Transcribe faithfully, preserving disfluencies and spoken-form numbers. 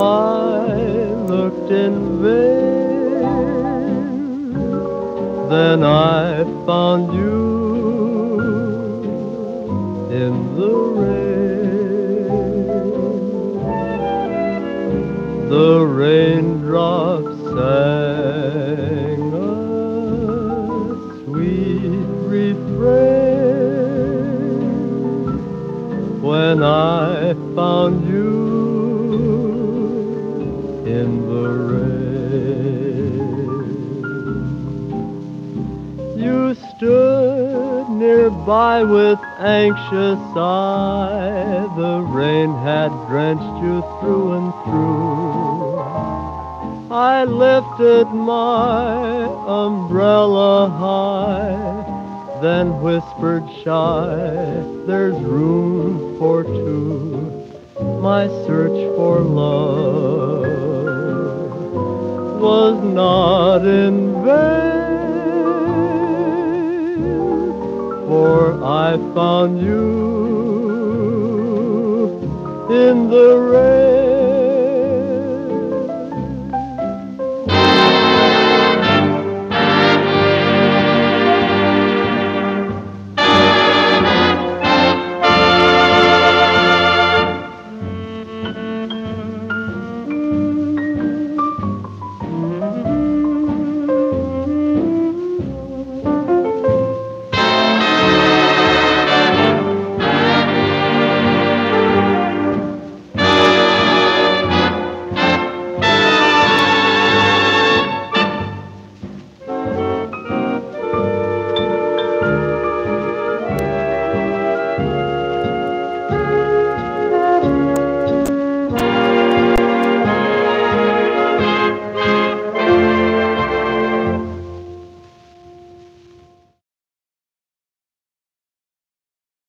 I looked in vain. Then I found you in the rain. The raindrops sang a sweet refrain when I found you in the rain. You stood nearby with anxious eye. The rain had drenched you through and through. I lifted my umbrella high, then whispered shy, there's room for two. My search for love was not in vain, for I found you in the rain.